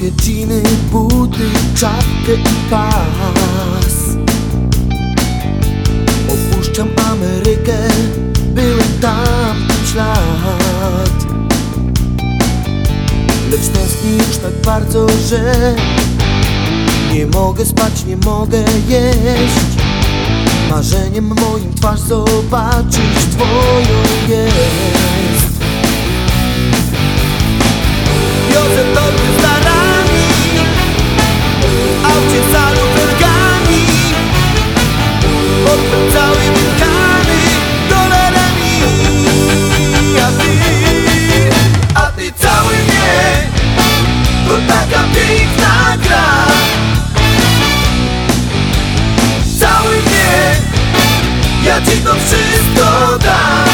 Twoje dżiny, buty, czapkę i pas. Opuszczam Amerykę, byłem tam 5 lat. Lecz tęsknię już tak bardzo, że nie mogę spać, nie mogę jeść. Marzeniem moim twarz zobaczyć Twoją jest. Wiozę torby z darami, w aucie za luferkami, portfel cały wypchany dolarami. A ty cały mnie, to taka piękna gra. Cały mnie, ja ci to wszystko dam.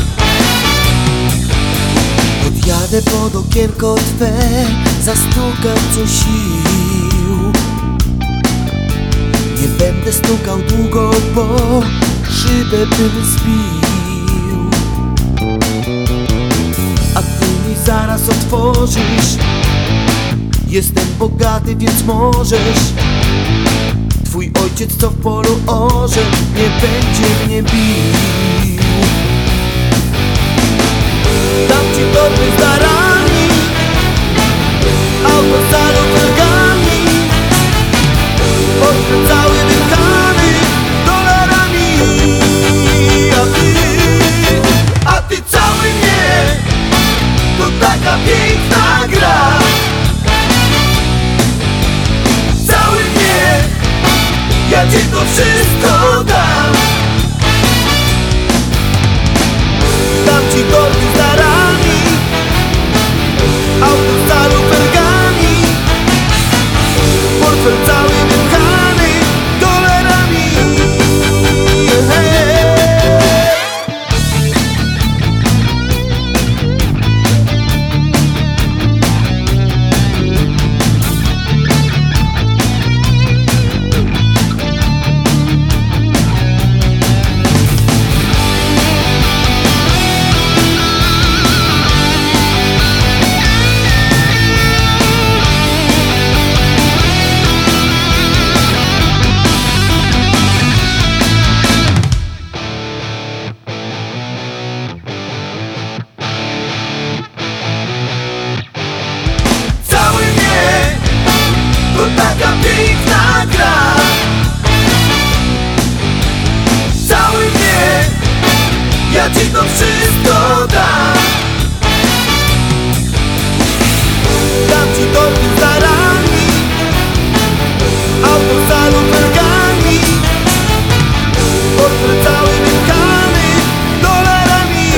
Podjadę pod okienko Twe, zastukam co sił. Nie będę stukał długo, bo szybę bym zbił. A Ty mi zaraz otworzysz. Jestem bogaty, więc możesz. Twój ojciec, co w polu orze, nie będzie mnie bił. Dam ci torby z darami, auto za luferkami, portfel cały wypchany dolarami. A ty cały mnie, to taka piękna gra. Cały mnie, ja ci to wszystko dam. Dam ci torby z darami, auto za luferkami, portfel cały wypchany dolarami. To taka piękna gra. Cały mnie, ja ci to wszystko dam. Dam ci torby z darami, auto za luferkami, portfel cały wypchany dolarami.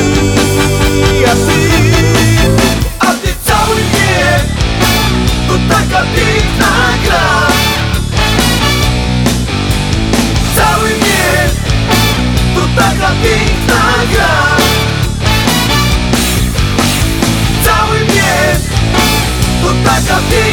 A ty cały mnie, to taka piękna gra. Cały mnie, to taka piękna gra. Cały mnie, to taka piękna gra.